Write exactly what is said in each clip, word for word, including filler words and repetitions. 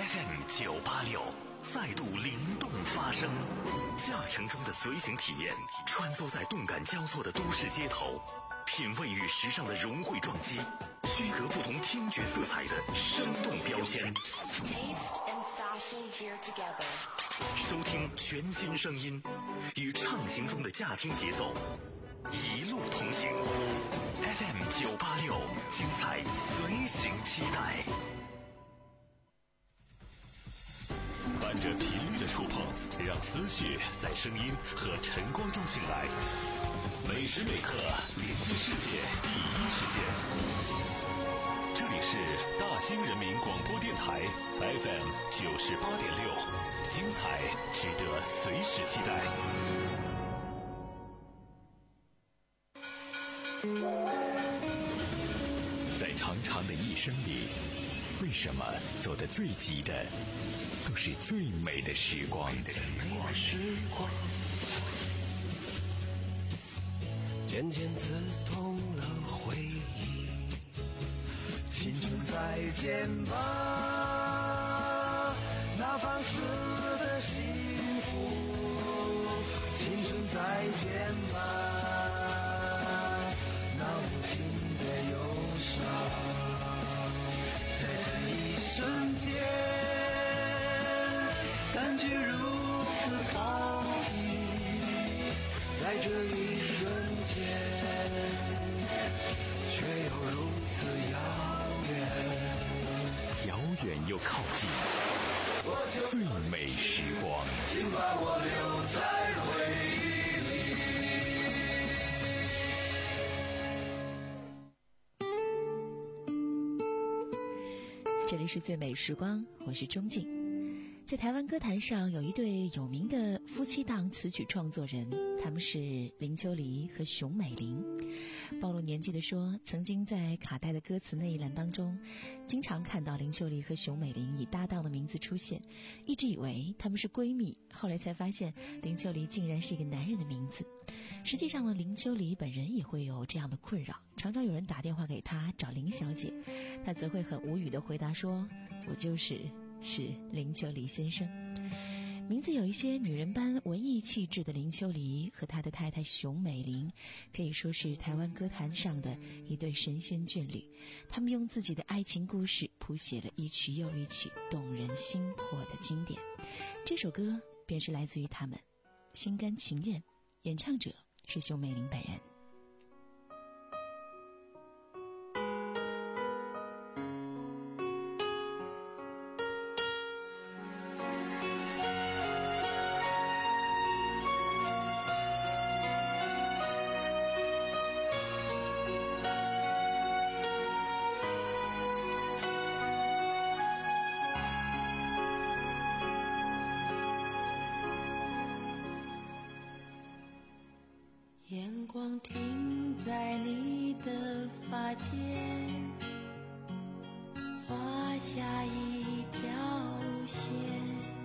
F M 九八六再度灵动发声，驾乘中的随行体验，穿梭在动感交错的都市街头，品味与时尚的融汇撞击，区隔不同听觉色彩的生动标签。收听全新声音，与畅行中的驾听节奏，一路同行。F M 九八六，精彩随行期待。伴着频率的触碰，让思绪在声音和晨光中醒来。每时每刻连接世界第一时间。这里是大兴人民广播电台 F M 九十八点六，精彩值得随时期待。在长长的一生里，为什么走得最急的都是最美的时光？ 渐渐刺痛了回忆，青春再见吧，那放肆的幸福，青春再见吧，那无情的忧伤，在这一瞬间感觉如此靠近，在这一瞬间却又如此遥远， 遥远又靠近，最美时光， 请把我留在回忆里。这里是最美时光，我是钟静。在台湾歌坛上有一对有名的夫妻档词曲创作人，他们是林秋离和熊美玲。暴露年纪的说，曾经在卡带的歌词那一栏当中，经常看到林秋离和熊美玲以搭档的名字出现，一直以为他们是闺蜜，后来才发现林秋离竟然是一个男人的名字。实际上呢，林秋离本人也会有这样的困扰，常常有人打电话给他找林小姐，他则会很无语地回答说，我就是是林秋离先生。名字有一些女人般文艺气质的林秋离和他的太太熊美玲，可以说是台湾歌坛上的一对神仙眷侣。他们用自己的爱情故事谱写了一曲又一曲动人心魄的经典。这首歌便是来自于他们，心甘情愿，演唱者是熊美玲本人。 眼光停在你的发间，画下一条线，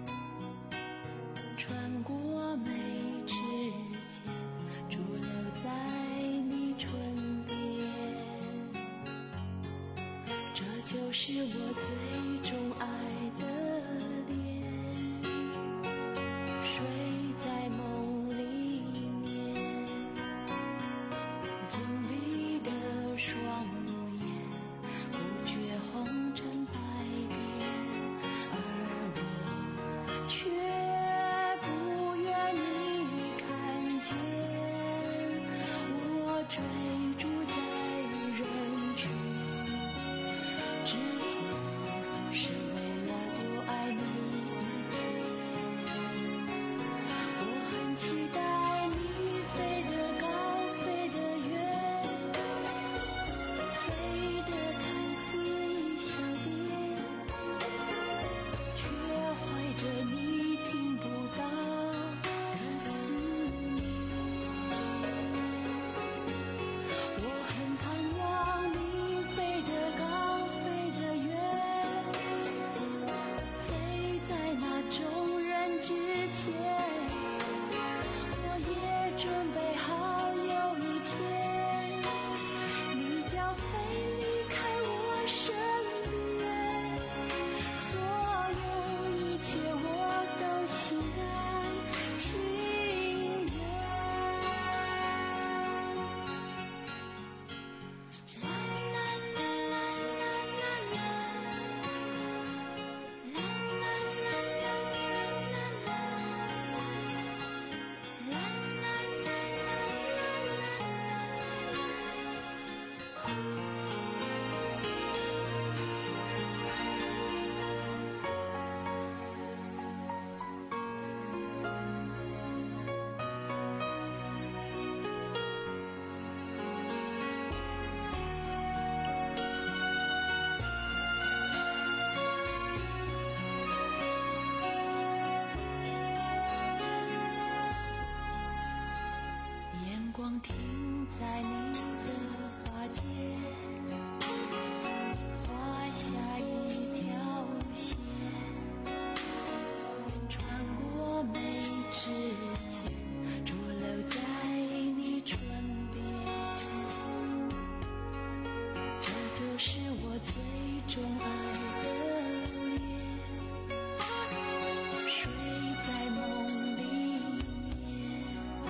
穿过眉指尖，驻留在你唇边。这就是我最钟爱的脸，睡在梦里双眼不觉红尘百变，而我却不愿你看见。我追逐在人群之间，是为了多爱你一天。我很期待你飞得高，飞得远，着你听不到的思念，我很盼望你飞得高，飞得远，飞在那众人之前。我也准备好有一天，你将飞离开我身边，所有停在你的发间，画下一条线，穿过眉之间，驻留在你唇边。这就是我最钟爱的脸，睡在梦里面，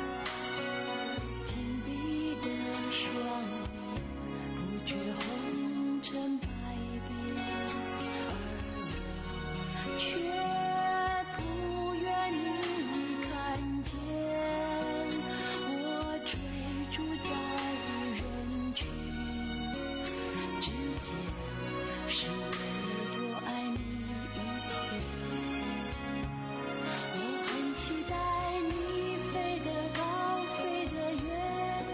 紧闭的双眼，不觉红尘百变，而我却不愿你看见。我追逐在人群之间，是为了多爱你一天。我很期待你飞得高，飞得远，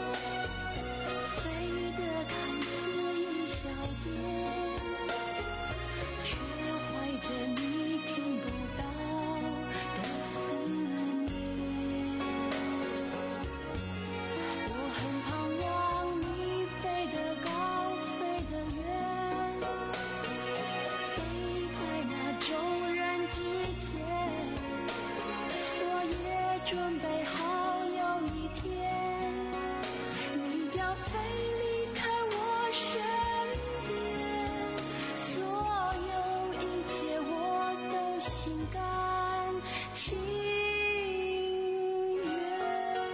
飞得看似一小点，却怀着你听不到的思念。我很盼望你飞得高，飞得远，飞在那众人之前。我也准备好有一天，你将飞离开我身边，所有一切我都心甘情愿。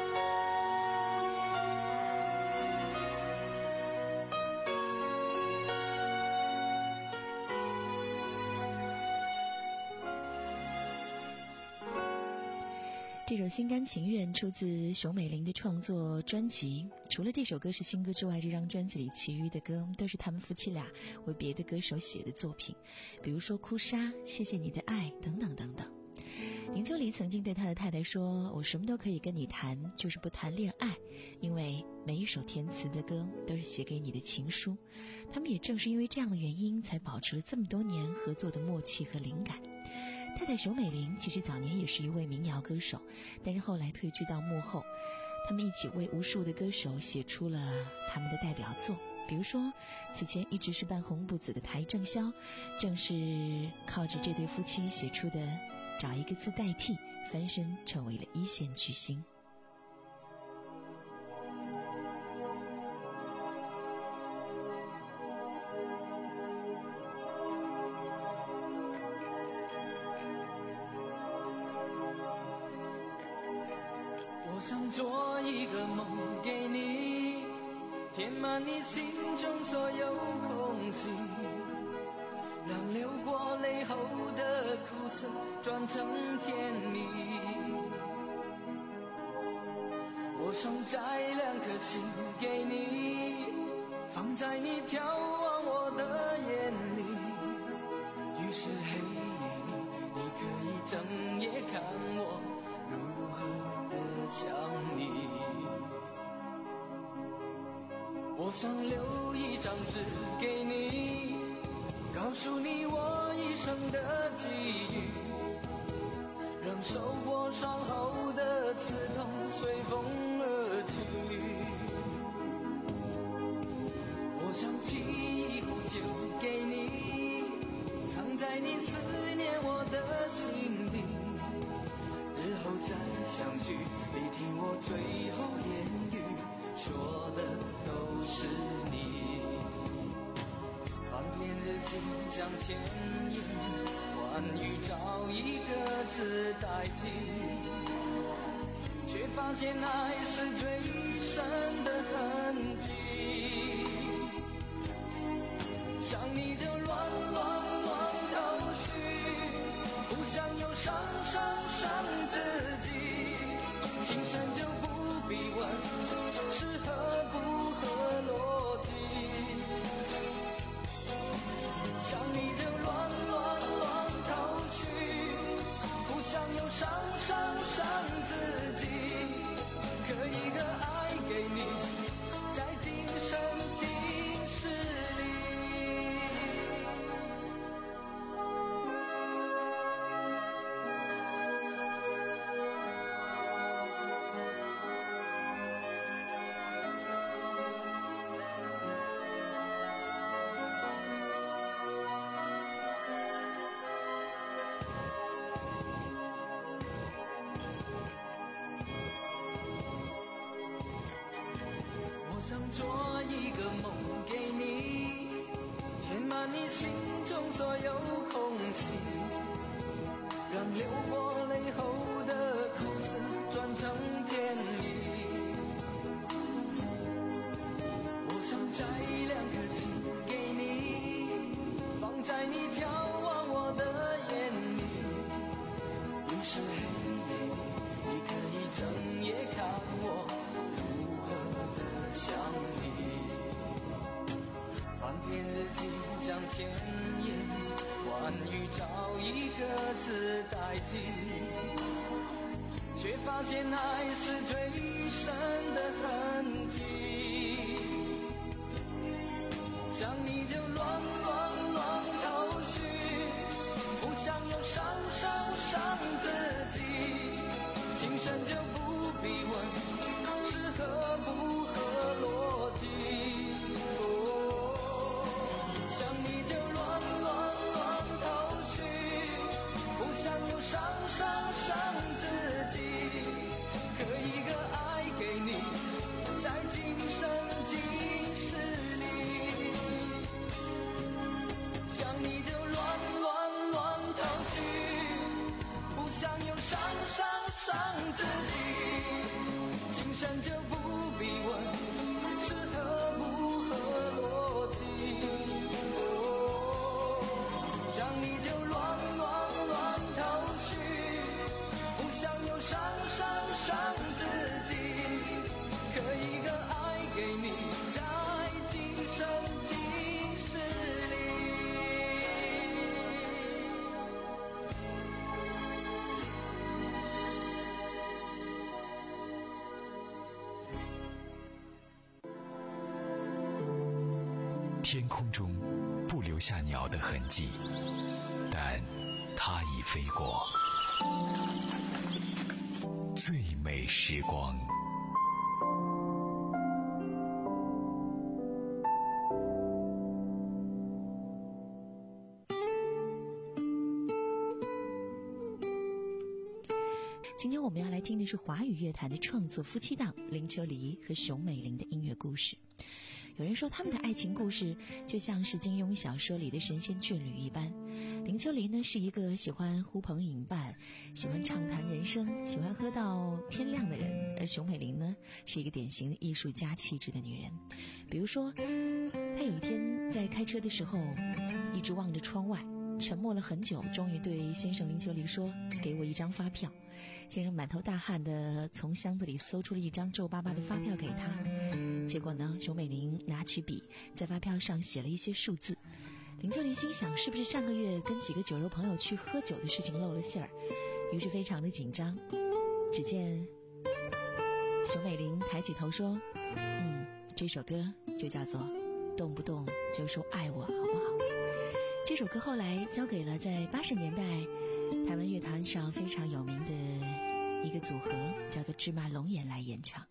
这首《心甘情愿》出自熊美玲的创作专辑。除了这首歌是新歌之外，这张专辑里其余的歌都是他们夫妻俩为别的歌手写的作品，比如说《哭砂》、《谢谢你的爱》等等等等。林秋离曾经对他的太太说：“我什么都可以跟你谈，就是不谈恋爱，因为每一首填词的歌都是写给你的情书。”他们也正是因为这样的原因，才保持了这么多年合作的默契和灵感。太太熊美玲其实早年也是一位民谣歌手，但是后来退居到幕后。他们一起为无数的歌手写出了他们的代表作，比如说此前一直是半红不紫的邰正宵，正是靠着这对夫妻写出的《找一个字代替》，翻身成为了一线巨星。 我想做一个梦给你，填满你心中所有空隙，让流过泪后的苦涩转成甜蜜。我想摘两颗心给你，放在你眺望我的眼里，于是黑夜里你可以整夜看我如何的想你。我想留一张纸给你，告诉你我一生的际遇，让受过伤后的刺痛随风而去。我想沏一壶酒给你，藏在你思念我的心底，日后再相聚，你听我最后言语，说的都是你。翻遍日记将千言万语找一个字代替，却发现爱是最深的痕迹。想你就乱乱乱头绪，不想又伤伤伤自己，情深就不必问是合不合逻辑。想你就乱乱乱头绪，不想又伤伤伤自己，可一个爱给你，在今生今世里。 想做一个梦给你，填满你心中所有空隙，让流过泪后的苦涩转成甜蜜。我想摘两颗心给你，放在你眺望我的眼里，于是黑夜里你可以整夜看我如何的想你。翻篇日记将千言万语找一个字代替，却发现爱是最深的痕迹。想你就乱乱乱头绪，不想又伤伤伤自己，情深就不必问是合不合逻辑。哦，想你就乱乱乱头绪，不想又伤伤伤自己，可一个爱给你，在今生今世里。想你就乱乱乱头绪，不想又伤伤伤自己，今生就不必问是合不合逻辑。哦，想你就乱乱乱头绪，不想又伤伤伤自己，可一个爱给你，在今生今世里。 天空中不留下鸟的痕迹，但它已飞过。最美时光。 今天我们要来听的是华语乐坛的创作夫妻档林秋离和熊美玲的音乐故事。有人说他们的爱情故事就像是金庸小说里的神仙眷侣一般。林秋离呢是一个喜欢呼朋引伴，喜欢畅谈人生，喜欢喝到天亮的人，而熊美玲呢是一个典型的艺术家气质的女人。比如说她有一天在开车的时候一直望着窗外，沉默了很久，终于对先生林秋离说，给我一张发票。先生满头大汗的从箱子里搜出了一张皱巴巴的发票给他，结果呢，熊美玲拿起笔在发票上写了一些数字。林秋离心想，是不是上个月跟几个酒肉朋友去喝酒的事情露了馅儿，于是非常的紧张。只见熊美玲抬起头说，嗯，这首歌就叫做动不动就说爱我好不好。这首歌后来交给了在八十年代台湾乐坛上非常有名的一个组合，叫做芝麻龙眼来演唱。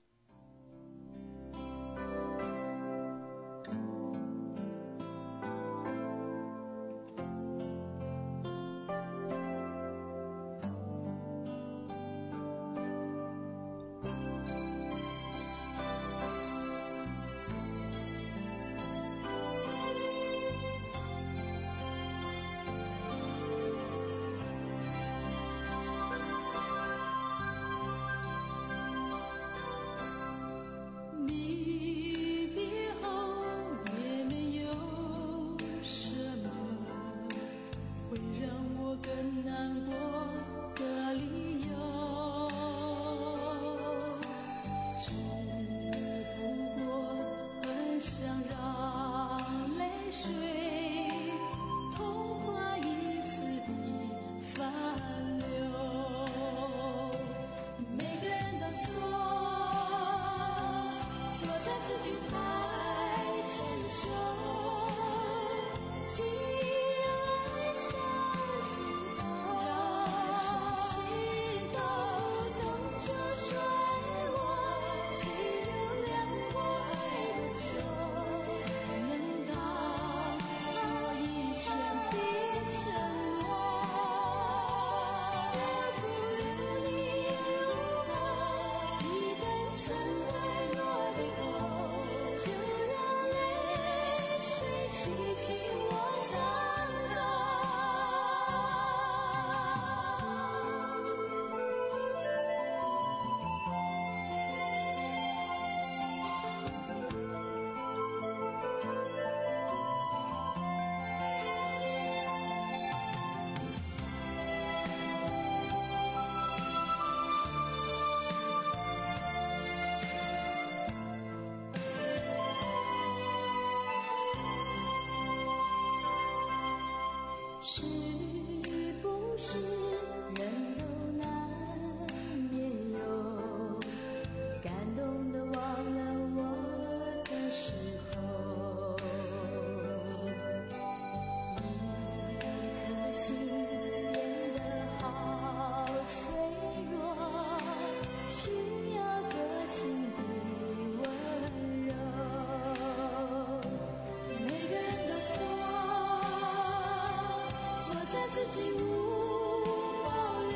自己无保留。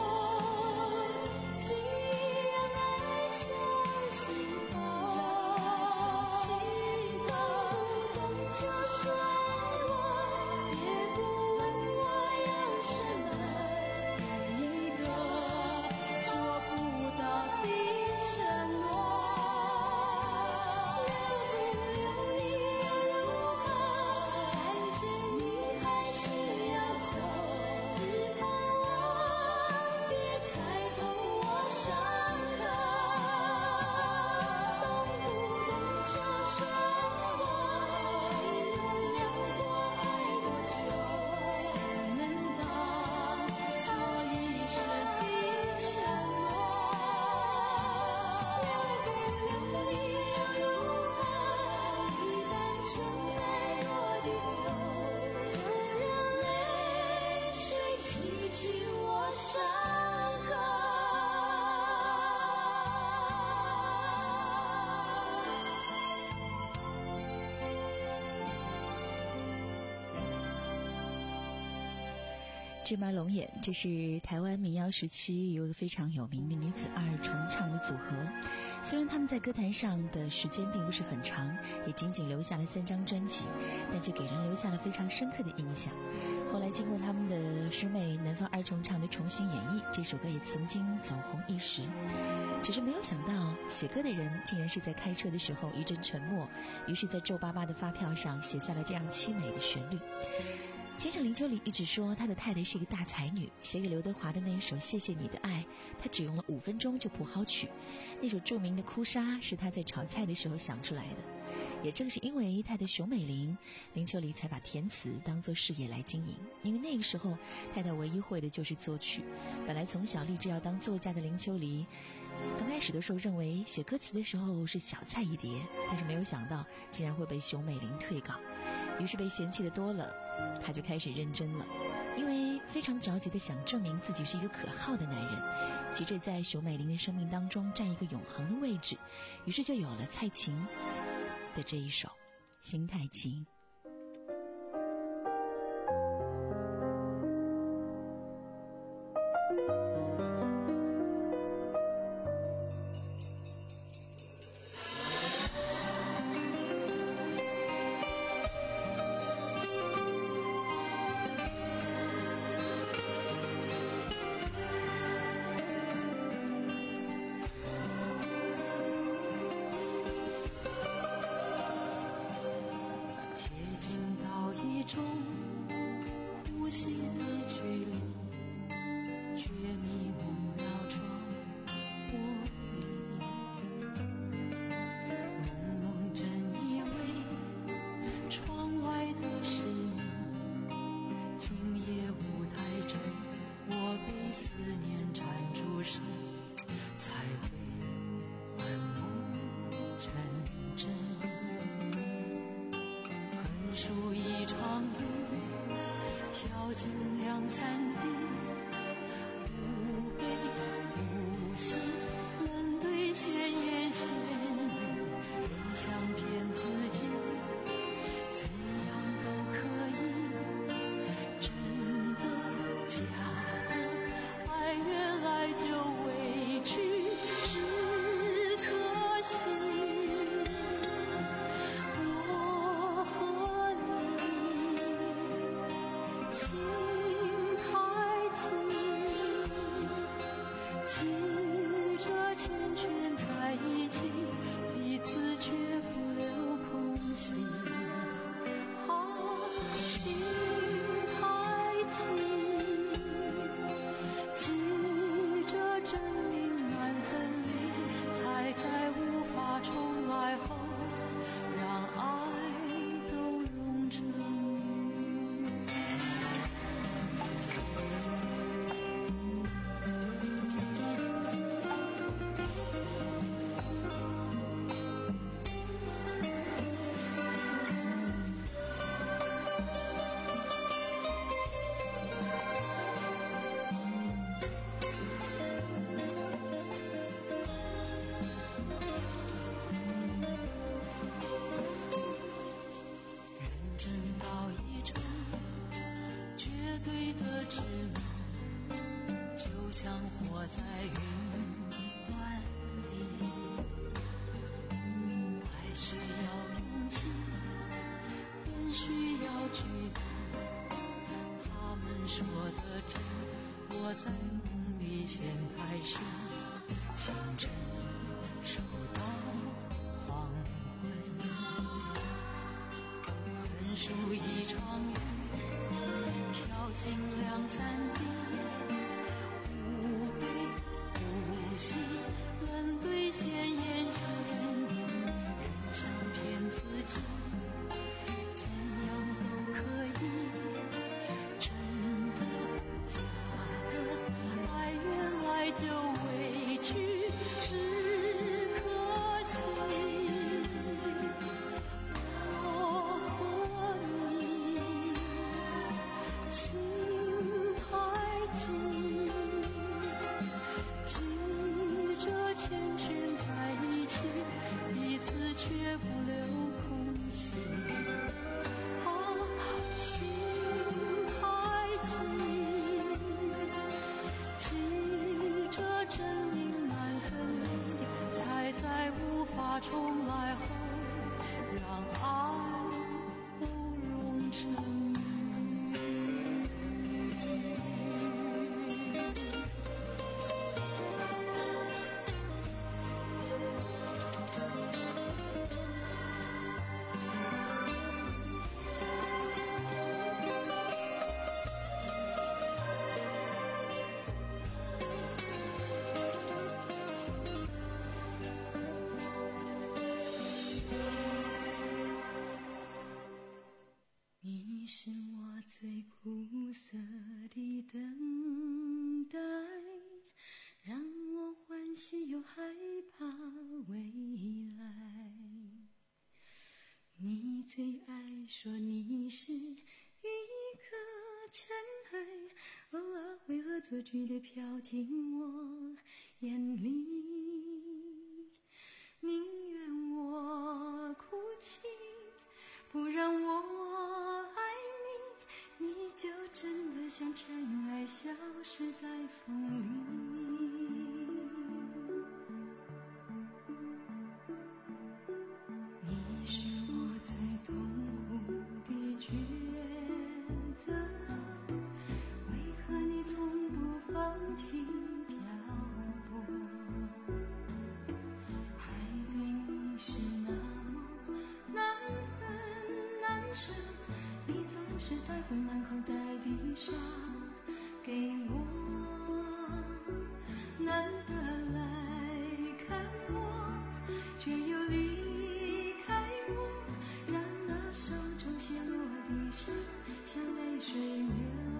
既然爱像心头，动不动就说我，也不问我要什么，一个做不到的承诺。留不留你又如何？感觉你还是要走，只盼望别踩痛我伤口。动不动就说我，谁又量过爱多久，才能当做一生的承诺？留不留你又如何？一旦尘埃落地后，就让泪水洗净我伤口。 芝麻龙眼，这是台湾民谣时期有一个非常有名的女子二重唱的组合。虽然他们在歌坛上的时间并不是很长，也仅仅留下了三张专辑，但却给人留下了非常深刻的印象。后来经过他们的叔妹南方二重唱的重新演绎，这首歌也曾经走红一时。只是没有想到，写歌的人竟然是在开车的时候一阵沉默，于是在皱巴巴的发票上写下了这样凄美的旋律。先生林秋离一直说他的太太是一个大才女，写给刘德华的那一首《谢谢你的爱》，他只用了五分钟就谱好曲。那首著名的《哭砂》是他在炒菜的时候想出来的。也正是因为太太熊美玲，林秋离才把填词当作事业来经营。因为那个时候太太唯一会的就是作曲，本来从小立志要当作家的林秋离，刚开始的时候认为写歌词的时候是小菜一碟，但是没有想到竟然会被熊美玲退稿，于是被嫌弃的多了，他就开始认真了。因为非常着急的想证明自己是一个可靠的男人，急着在熊美玲的生命当中占一个永恒的位置，于是就有了蔡琴的这一首《心太急》。 对的执迷，就像活在云端里。爱需要勇气，也需要距离。他们说的真，我在梦里先开始。清晨收到黄昏，横竖一场雨，飘进两三滴，无悲无喜，轮对闲言闲语，人想骗自己，怎样都可以，真的假的，爱原来就委屈，只可惜我和你心太急，急着缱绻在一起，彼此却不留空隙。啊，心太急，急着真理难分离，才在无法重来后，让爱都融成雨。你是我最苦涩的等待，让我欢喜又害怕未来。你最爱说你是一颗尘埃，偶尔会恶作剧地飘进我眼里，宁愿我哭泣，不让我爱你，你就真的像尘埃消失在风里。你是我最痛苦的抉择，为何你从不放弃漂泊？爱对你是那么难分难舍，你总是带回满口袋的伤给我，难得来看我，却又离开我，让那手中陷落的伤像泪水流。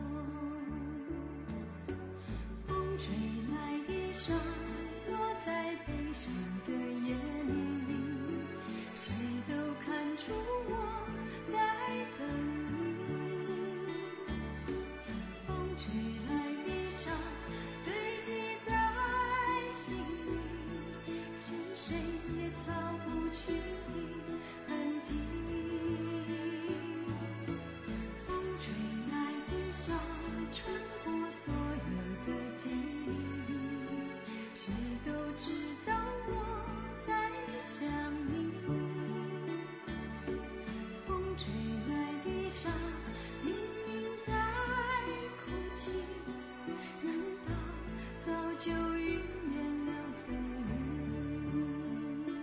风吹来的沙落在悲伤的眼里，谁都看出我在等你。风吹来的沙堆积在心里，是谁也擦不去的痕迹。风吹来的沙穿过所有的记忆，谁都知道我在想你。风吹来的沙明明在哭泣，难道早就预言了分离？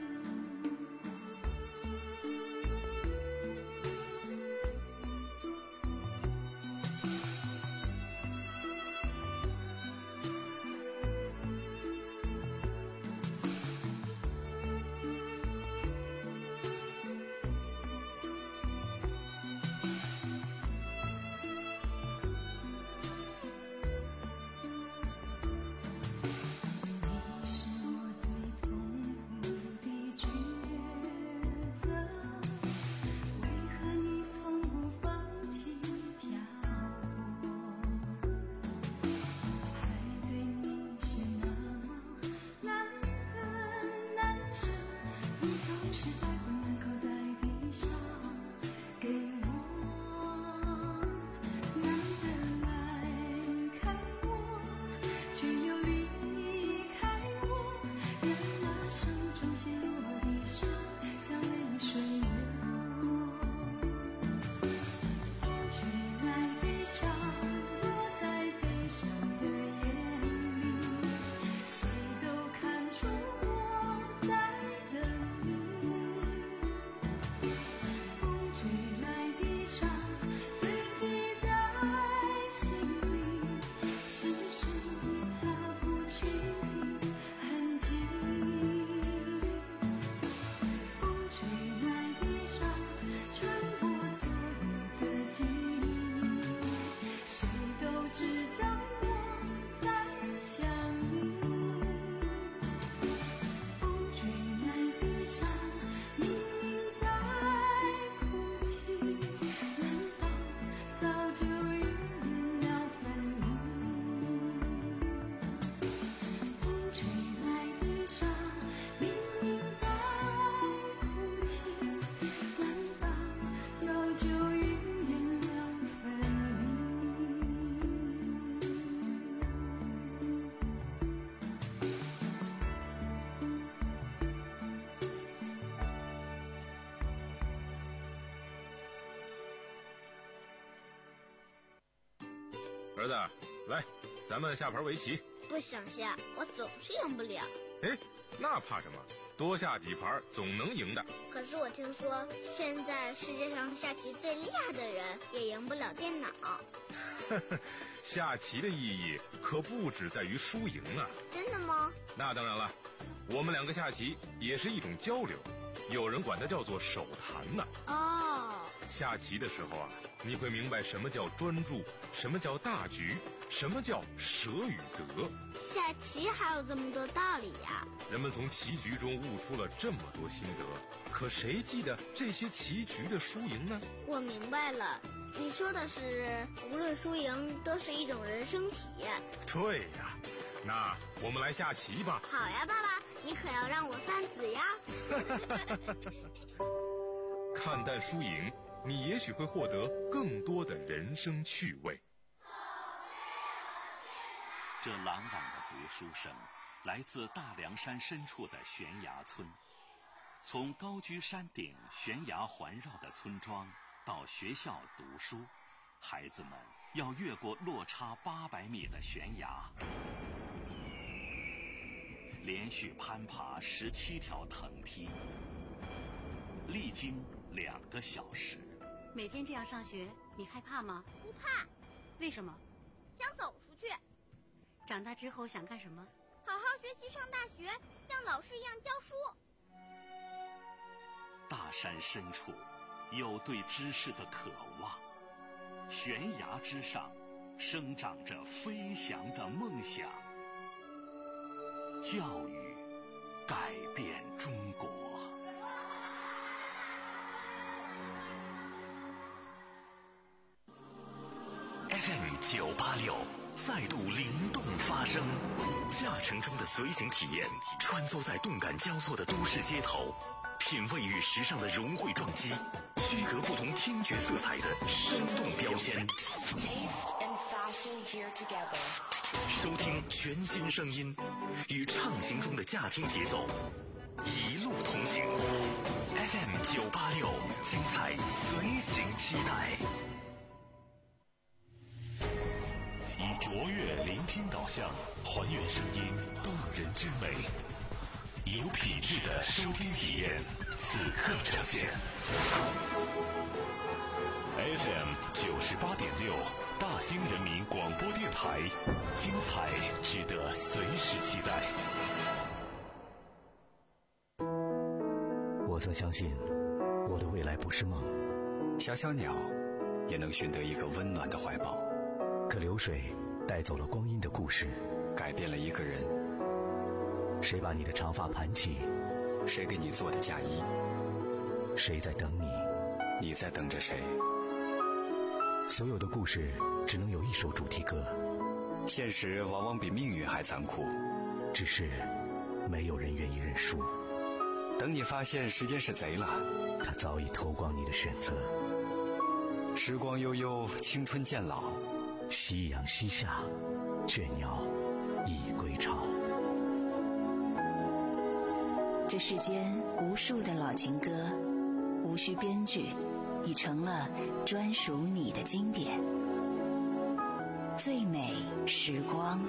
子，来，咱们下盘围棋。 不想下，我总是赢不了。 哎，那怕什么？多下几盘总能赢的。 可是我听说，现在世界上下棋最厉害的人也赢不了电脑。 下棋的意义可不只在于输赢啊。 真的吗？ 那当然了，我们两个下棋也是一种交流，有人管它叫做手谈呢。 哦， 下棋的时候啊，你会明白什么叫专注，什么叫大局，什么叫舍与得。 下棋还有这么多道理呀！ 人们从棋局中悟出了这么多心得，可谁记得这些棋局的输赢呢？ 我明白了，你说的是无论输赢都是一种人生体验。 对呀，那我们来下棋吧。 好呀，爸爸，你可要让我算子呀。 看淡输赢，你也许会获得更多的人生趣味。 这朗朗的读书声来自大凉山深处的悬崖村。从高居山顶悬崖环绕的村庄到学校读书，孩子们要越过落差八百米的悬崖，连续攀爬十七条藤梯，历经两个小时。 每天这样上学，你害怕吗？ 不怕。 为什么？ 想走出去。 长大之后想干什么？ 好好学习，上大学，像老师一样教书。 大山深处有对知识的渴望，悬崖之上生长着飞翔的梦想。教育改变中国。F M 九八六再度灵动发声，驾乘中的随行体验，穿梭在动感交错的都市街头，品味与时尚的融汇撞击，区隔不同听觉色彩的生动标签。收听全新声音，与畅行中的驾听节奏，一路同行。F M 九八六，精彩随行期待。以卓越聆听导向，还原声音动人之美，有品质的收听体验，此刻呈现。F M 九十八点六，大兴人民广播电台，精彩值得随时期待。 我曾相信，我的未来不是梦。 小小鸟也能寻得一个温暖的怀抱。 可流水带走了光阴的故事， 改变了一个人。 谁把你的长发盘起？ 谁给你做的嫁衣？ 谁在等你？ 你在等着谁？ 所有的故事只能有一首主题歌。 现实往往比命运还残酷， 只是没有人愿意认输。 等你发现时间是贼了， 他早已偷光你的选择。 时光悠悠，青春渐老， 夕阳西下，倦鸟已归巢。 这世间无数的老情歌，无需编剧，已成了专属你的经典。最美时光，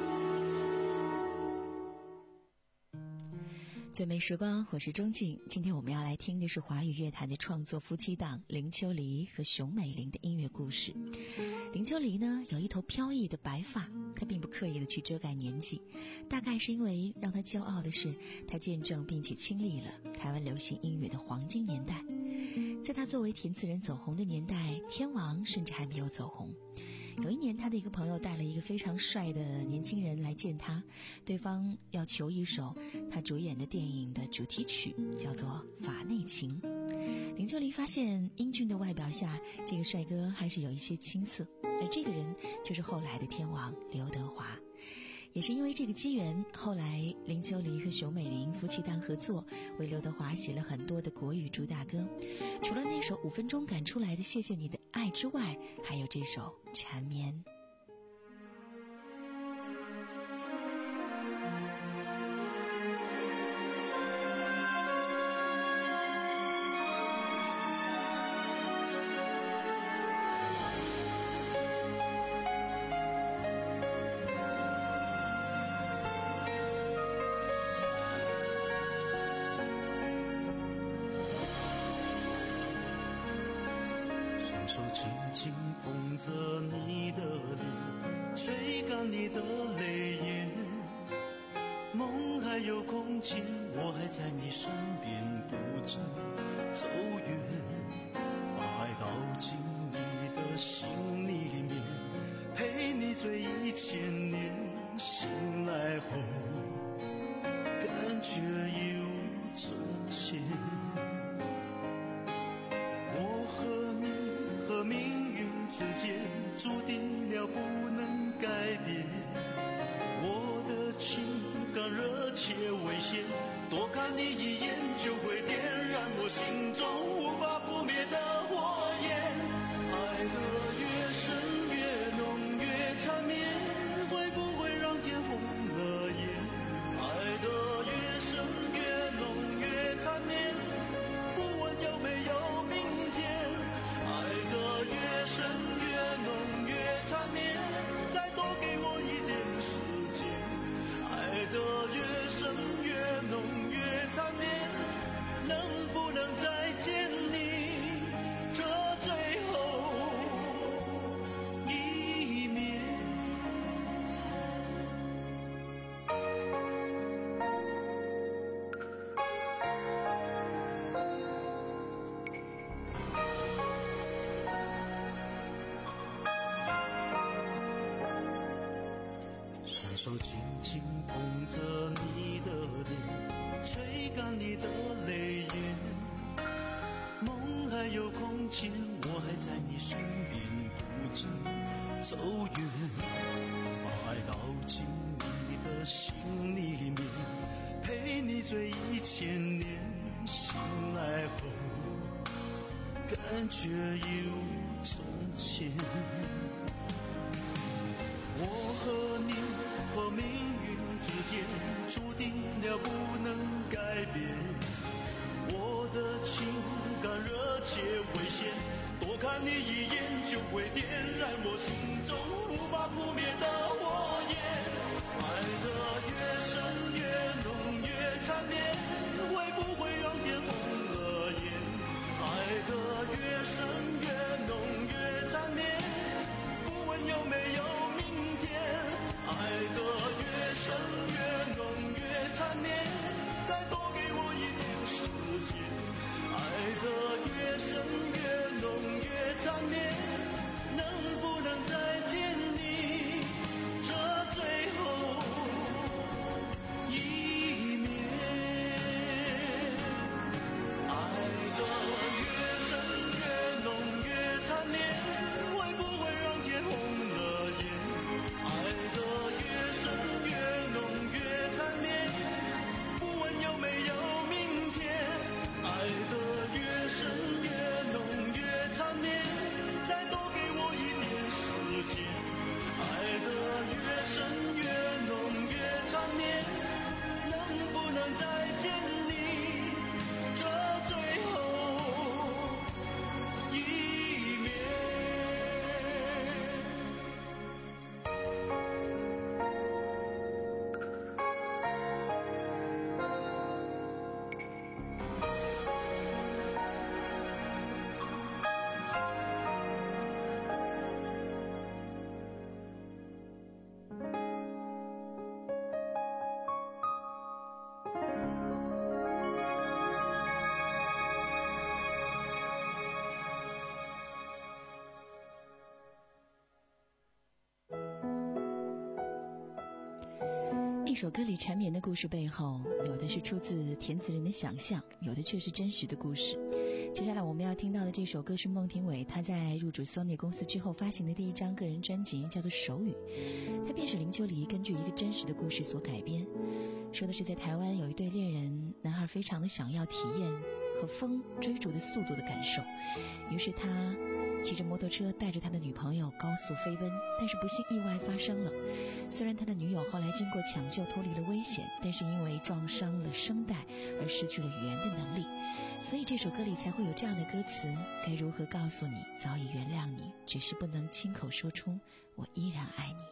最美时光，我是钟静。今天我们要来听的是华语乐坛的创作夫妻档林秋离和熊美玲的音乐故事。林秋离呢，有一头飘逸的白发，她并不刻意的去遮盖年纪，大概是因为让她骄傲的是，她见证并且亲历了台湾流行音乐的黄金年代。在她作为填词人走红的年代，天王甚至还没有走红。有一年，他的一个朋友带了一个非常帅的年轻人来见他，对方要求一首他主演的电影的主题曲，叫做《法内情》。林秋离发现英俊的外表下，这个帅哥还是有一些青涩，而这个人就是后来的天王刘德华。也是因为这个机缘，后来林秋离和熊美玲夫妻档合作，为刘德华写了很多的国语主打歌。除了那首五分钟赶出来的《谢谢你的爱》之外，还有这首《缠绵》。 轻轻捧着你的脸，吹干你的泪眼。梦还有空间，我还在你身边，不曾走远。把爱倒进你的心里面，陪你醉一千年。醒来后，感觉一如从前。我和你和命运之间，注定了不能改变。我的情感热切危险，多看你一眼就会点燃我心中无法扑灭的火焰。爱得越深越浓越缠绵，会不会让天红了眼？爱得越深越浓越缠绵，不问有没有明天。爱得越深越浓越缠绵，再多给我一点时间。爱得越深越浓越缠绵，能不能再见你这最后一面？双手紧紧捧着你的脸，吹干你的泪眼。梦还有空间，我还在你身边，不曾走远。把爱倒进你的心里面，陪你醉一千年。醒来后，感觉一如从前。我和你和命运之间，注定了不能改变。我的情感热切危险，多看你一眼就会点燃我心中无法扑灭的火焰。爱得越深越浓越缠绵，会不会让天红了眼？爱得越深越浓越缠绵，不问有没有爱得越深越浓越缠绵，再多给我一点时间。爱得越深越浓越缠绵，能不能再见你这最后一面？爱得越深越浓越缠绵，会不会让天红了眼？爱得越深越浓越缠绵，不问有没有明天。爱得越深越浓越缠绵，再多给我一点时间。爱得越深越浓越缠绵，能不能再见你这最后一面？ 一首歌里缠绵的故事背后，有的是出自填词人的想象，有的却是真实的故事。接下来我们要听到的这首歌是孟庭苇他在入主 Sony 公司之后发行的第一张个人专辑，叫做《手语》。它便是林秋离根据一个真实的故事所改编，说的是在台湾有一对恋人，男孩非常的想要体验和风追逐的速度的感受，于是他骑着摩托车带着他的女朋友高速飞奔，但是不幸意外发生了。虽然他的女友后来经过抢救脱离了危险，但是因为撞伤了声带而失去了语言的能力，所以这首歌里才会有这样的歌词：该如何告诉你早已原谅你，只是不能亲口说出我依然爱你。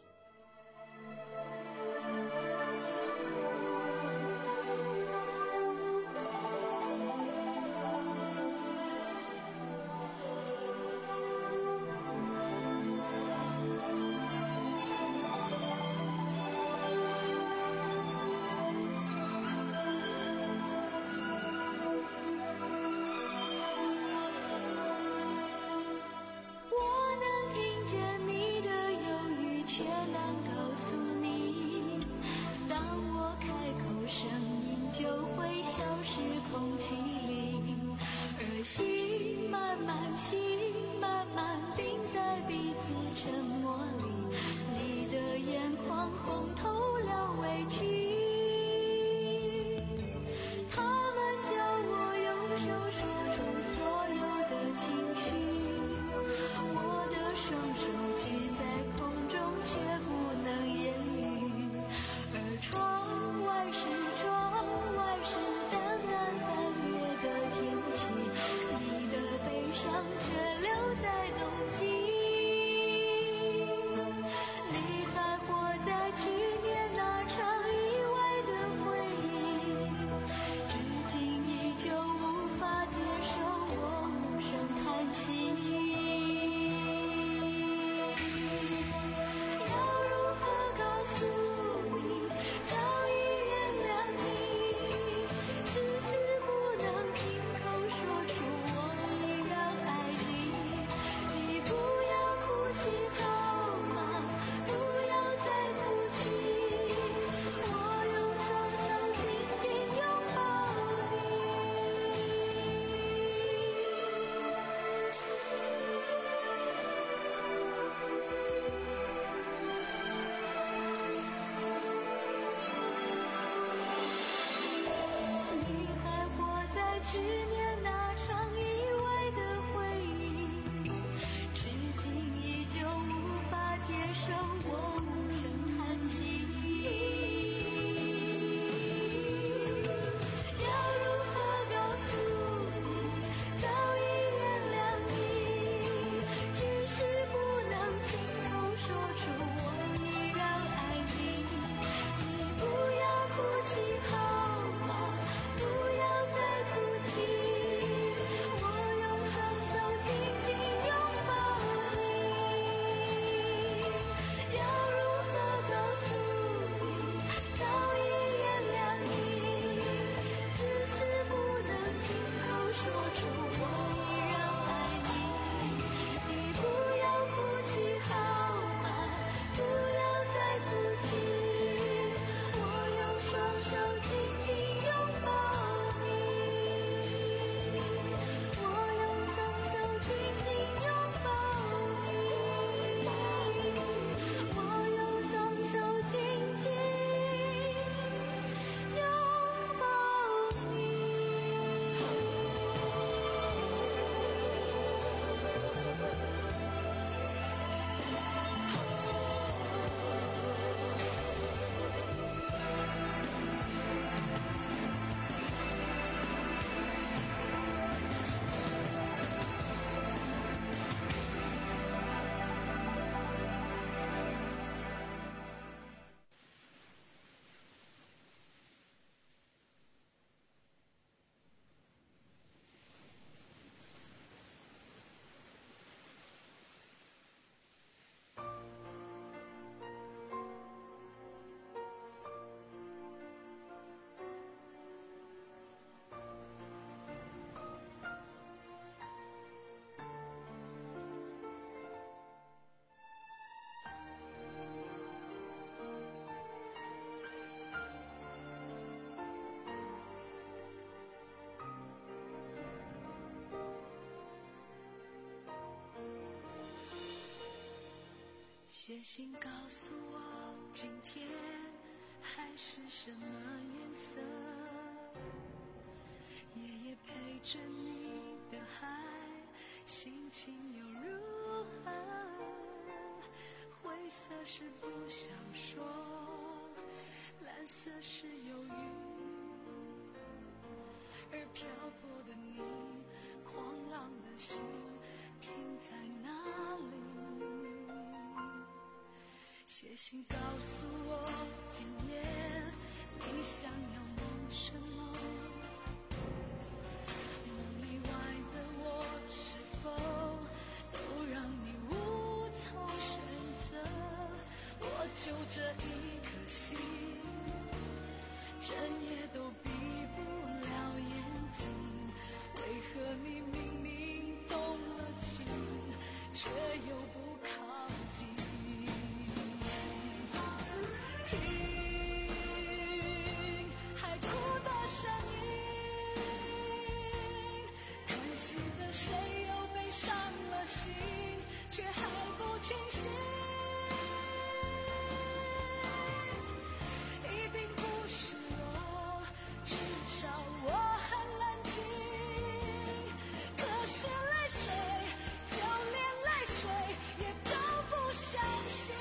写信告诉我，今天海是什么颜色？夜夜陪着你的海，心情又如何？灰色是不想说，蓝色是忧郁，而漂泊的你，狂浪的心停在哪里？写信告诉我，今夜你想要梦什么？梦里外的我，是否都让你无从选择？我就这一颗心，整夜都闭不了眼睛。为何你明明动了情，却又不靠近？听海哭的声音，叹息着谁又被伤了心，却还不清醒。一定不是我，至少我很冷静。可是泪水，就连泪水也都不相信。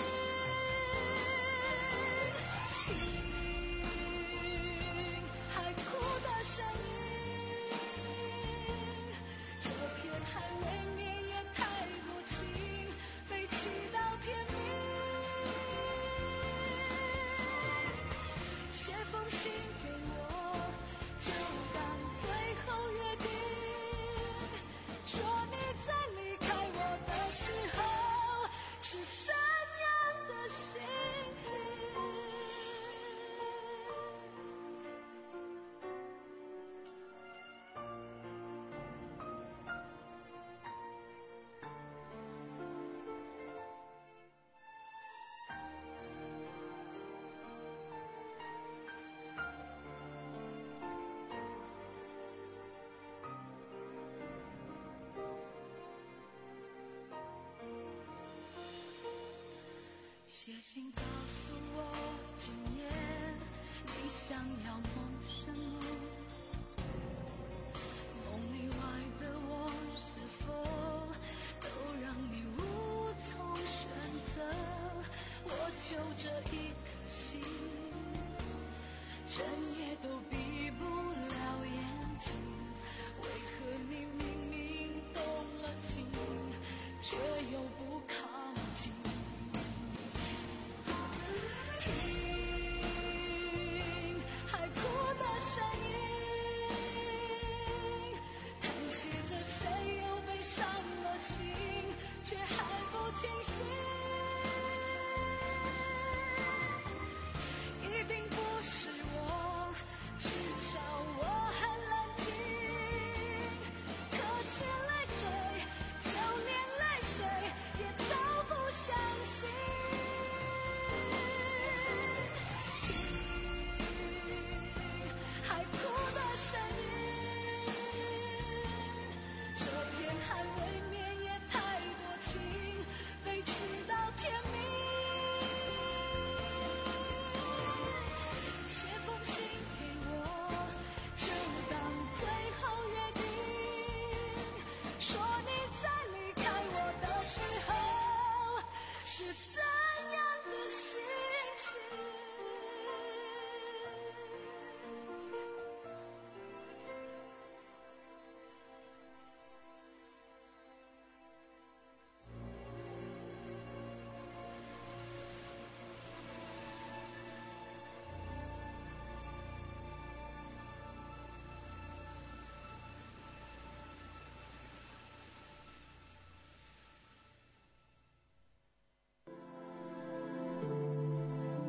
声音，这片海未免也太无情，被气到天明。写封信给我，就当最后约定，说你在离开我的时候是怎样的心情。写信告诉我，今夜你想要梦什么？梦里外的我，是否都让你无从选择？我就这一颗心，整夜都闭不了眼睛。为何你明明动了情，却又不靠近？听海哭的声音，叹息着谁又被伤了心，却还不清醒。一定不是我，至少我很冷静。可是泪水，就连泪水也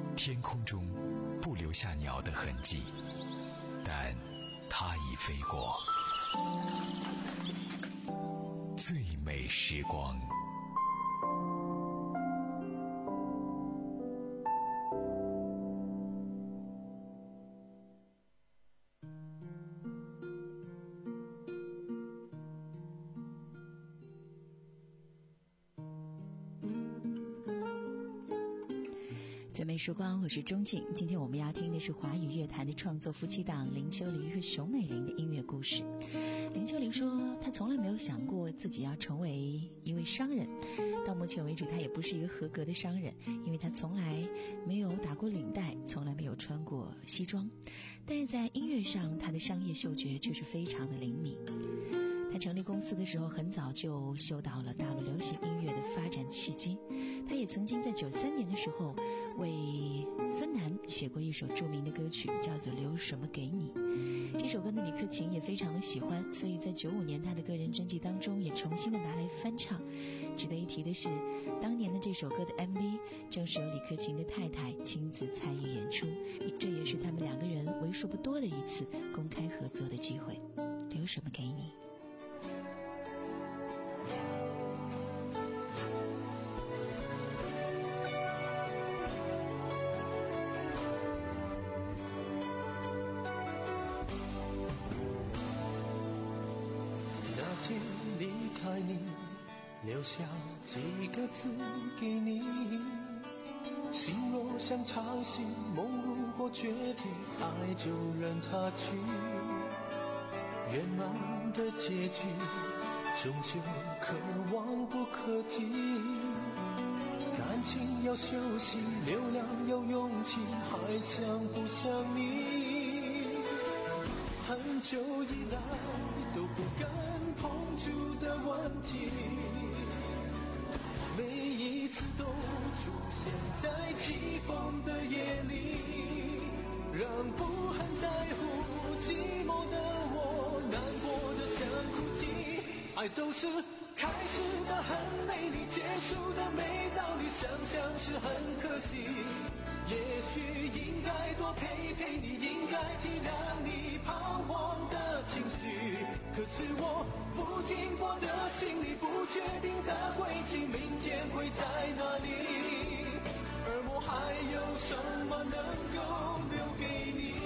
天空中不留下鸟的痕迹，但它已飞过。最美时光。 最美时光，我是钟静。今天我们要听的是华语乐坛的创作夫妻档林秋离和熊美玲的音乐故事。林秋离说，他从来没有想过自己要成为一位商人，到目前为止他也不是一个合格的商人，因为他从来没有打过领带，从来没有穿过西装。但是在音乐上，他的商业嗅觉却是非常的灵敏。他成立公司的时候，很早就嗅到了大陆流行音乐的发展契机。他也曾经在九三年的时候为孙楠写过一首著名的歌曲，叫做《留什么给你》。这首歌的李克勤也非常的喜欢，所以在九五年他的个人专辑当中也重新的拿来翻唱。值得一提的是，当年的这首歌的 M V 正是由李克勤的太太亲自参与演出，这也是他们两个人为数不多的一次公开合作的机会。留什么给你？ 离开你，留下几个字给你，心若像潮汐，梦如果决堤，爱就让它去，圆满的结局终究可望不可及，感情要休息，流量要勇气，还想不想你，很久以来都不敢碰触的问题，每一次都出现在起风的夜里，让不很在乎寂寞的我难过的想哭泣，爱都是开始的很美丽，结束的没道理，想想是很可惜，也许应该多陪陪你，应该体谅你彷徨的情绪，可是我不停泊的心里，不确定的轨迹，明天会在哪里，而我还有什么能够留给你。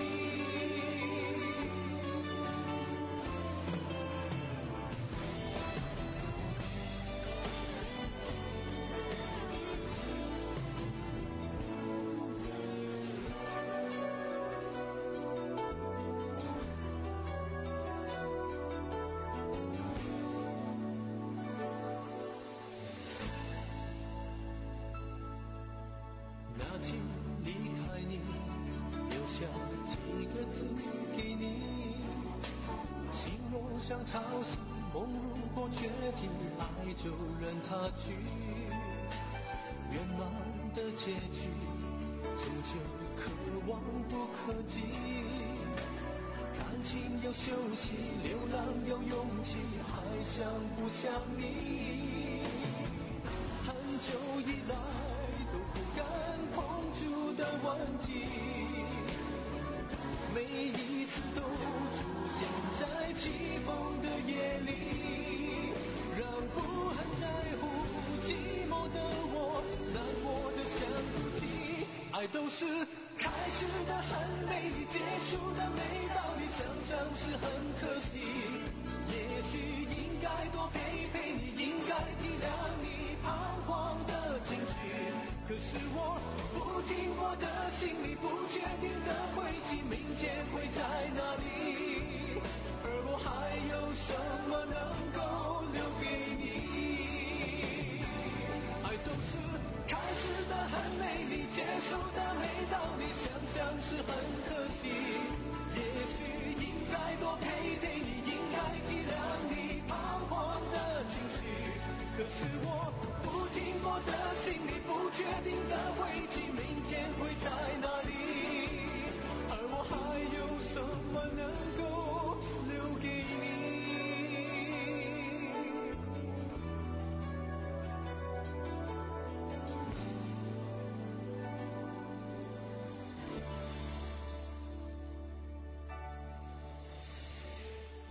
像潮汐，梦如果决堤，爱就让它去，圆满的结局终究可望不可及，感情要休息，流浪要勇气，还想不想你，很久以来都不敢碰触的问题，每一次都出现在起风的夜里，让不很在乎寂寞的我难过的想哭泣，爱都是开始的很美丽，结束的没道理，想想是很可惜，也许应该多陪陪你，应该体谅你彷徨的情绪，可是我不停泊的心里，不确定的轨迹，明天会在哪里，而我还有什么能够留给你，爱都是开始的很美丽，结束的没道理，想想是很可惜，也许应该多陪陪你，应该体谅你彷徨的情绪，可是我不停泊的心里，不确定的轨迹，明天会在哪里，而我还有什么能够留给你。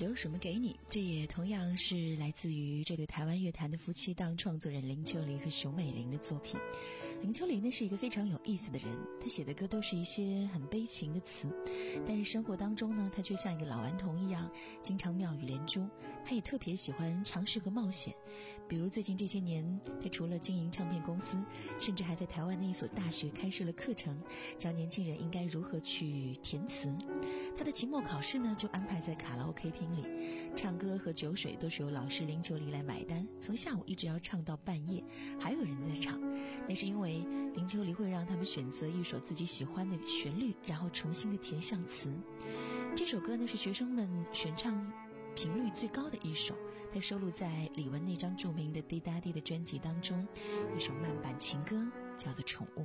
留什么给你，这也同样是来自于这对台湾乐坛的夫妻档创作人林秋离和熊美玲的作品。林秋离呢是一个非常有意思的人，他写的歌都是一些很悲情的词，但是生活当中呢，他却像一个老顽童一样，经常妙语连珠。他也特别喜欢尝试和冒险，比如最近这些年，他除了经营唱片公司，甚至还在台湾的一所大学开设了课程，教年轻人应该如何去填词。他的期末考试呢，就安排在卡拉 OK 厅里，唱歌和酒水都是由老师林秋离来买单，从下午一直要唱到半夜，还有人在唱。那是因为林秋离会让他们选择一首自己喜欢的旋律，然后重新的填上词。这首歌呢是学生们选唱频率最高的一首，它收录在李玟那张著名的《滴答滴》的专辑当中，一首慢板情歌，叫做《宠物》。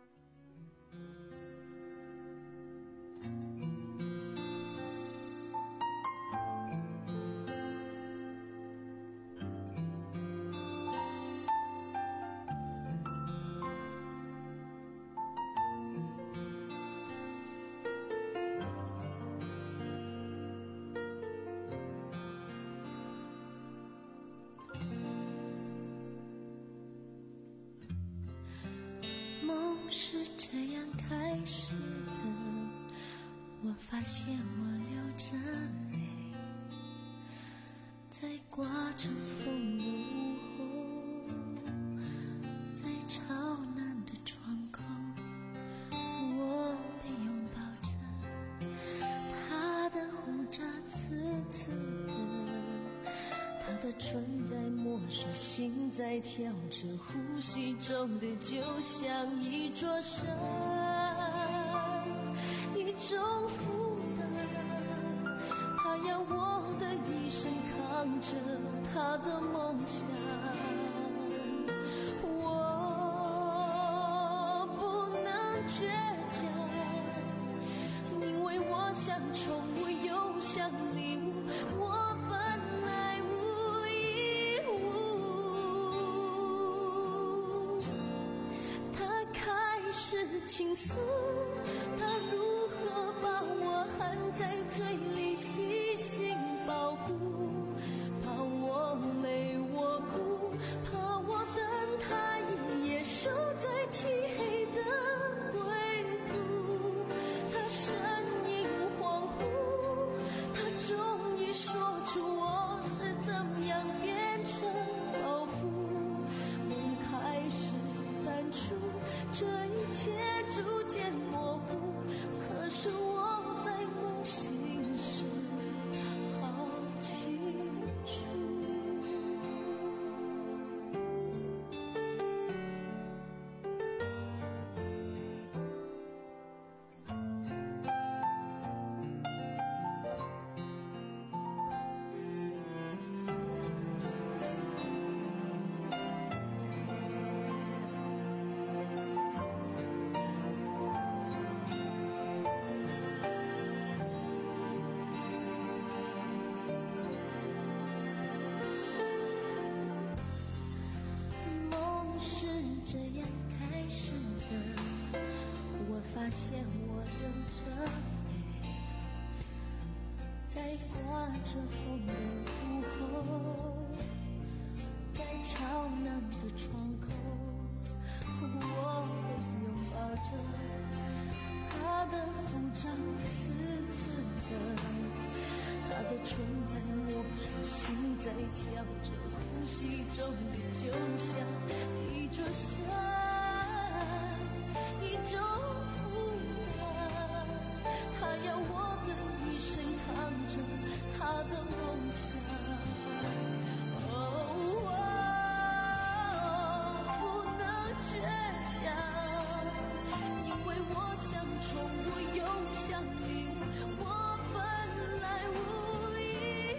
是这样开始的，我发现我流着泪，在刮着风的午后，在朝南的窗口，我被拥抱着，他的胡渣刺刺的，他的唇在摸索，心在跳着，呼吸中的就像一座山，一种负担，他要我的一生扛着他的梦想，我不能倔强，因为我像宠物又像礼物，我本来无一物。他开始倾诉，他如何把我含在嘴里细心保护，怕我累我哭，怕我等他一夜守在漆黑的归途。他声音恍惚，他终于说出我是怎样变成包袱。梦开始淡出，这一切逐渐模糊，可是我在梦醒时好清楚。发现我流着泪，在刮着风的午后，在朝南的窗口，我被拥抱着，他的胡渣刺刺的，他的唇在摸索，心在跳着，呼吸中的就像一座山，一种他要我的一生扛着他的梦想，哦，我不能倔强，因为我像宠物又像礼物，我本来无一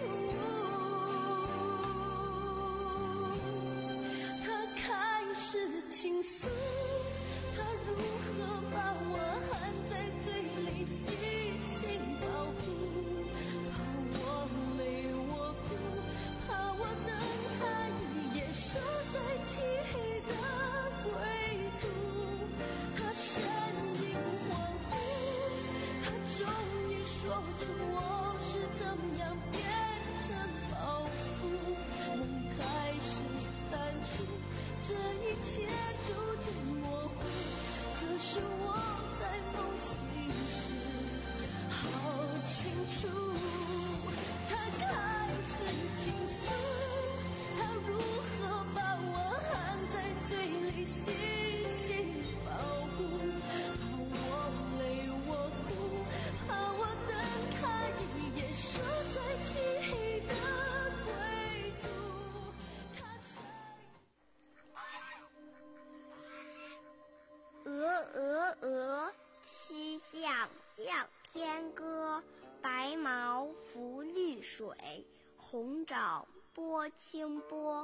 物。他开始倾诉，他如何把我含在嘴里细细保护，怕我累我哭，怕我等他一夜守在漆黑的归途。他声音恍惚，他终于说出我是怎样变天歌，白毛浮绿水，红掌拨清波。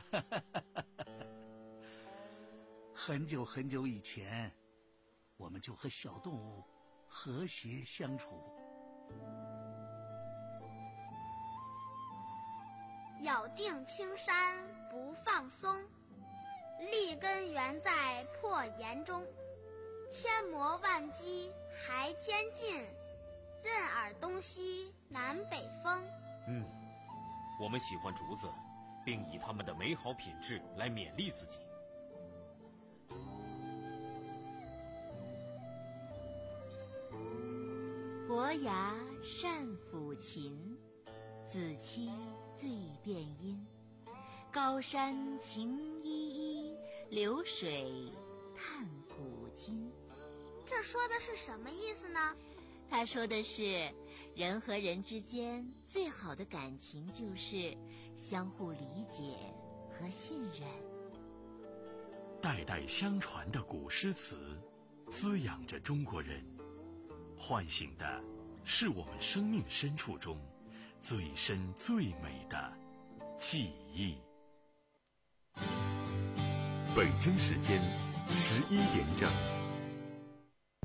很久很久以前，我们就和小动物和谐相处。 咬定青山不放松，立根原在破岩中。千磨万击还坚劲，任尔东西南北风。 嗯，我们喜欢竹子，并以它们的美好品质来勉励自己。 伯牙善抚琴，子期最辨音。高山晴依依，流水探古今。 这说的是什么意思呢？ 他说的是，人和人之间最好的感情就是相互理解和信任。 代代相传的古诗词，滋养着中国人，唤醒的是我们生命深处中最深最美的记忆。 北京时间十一点整。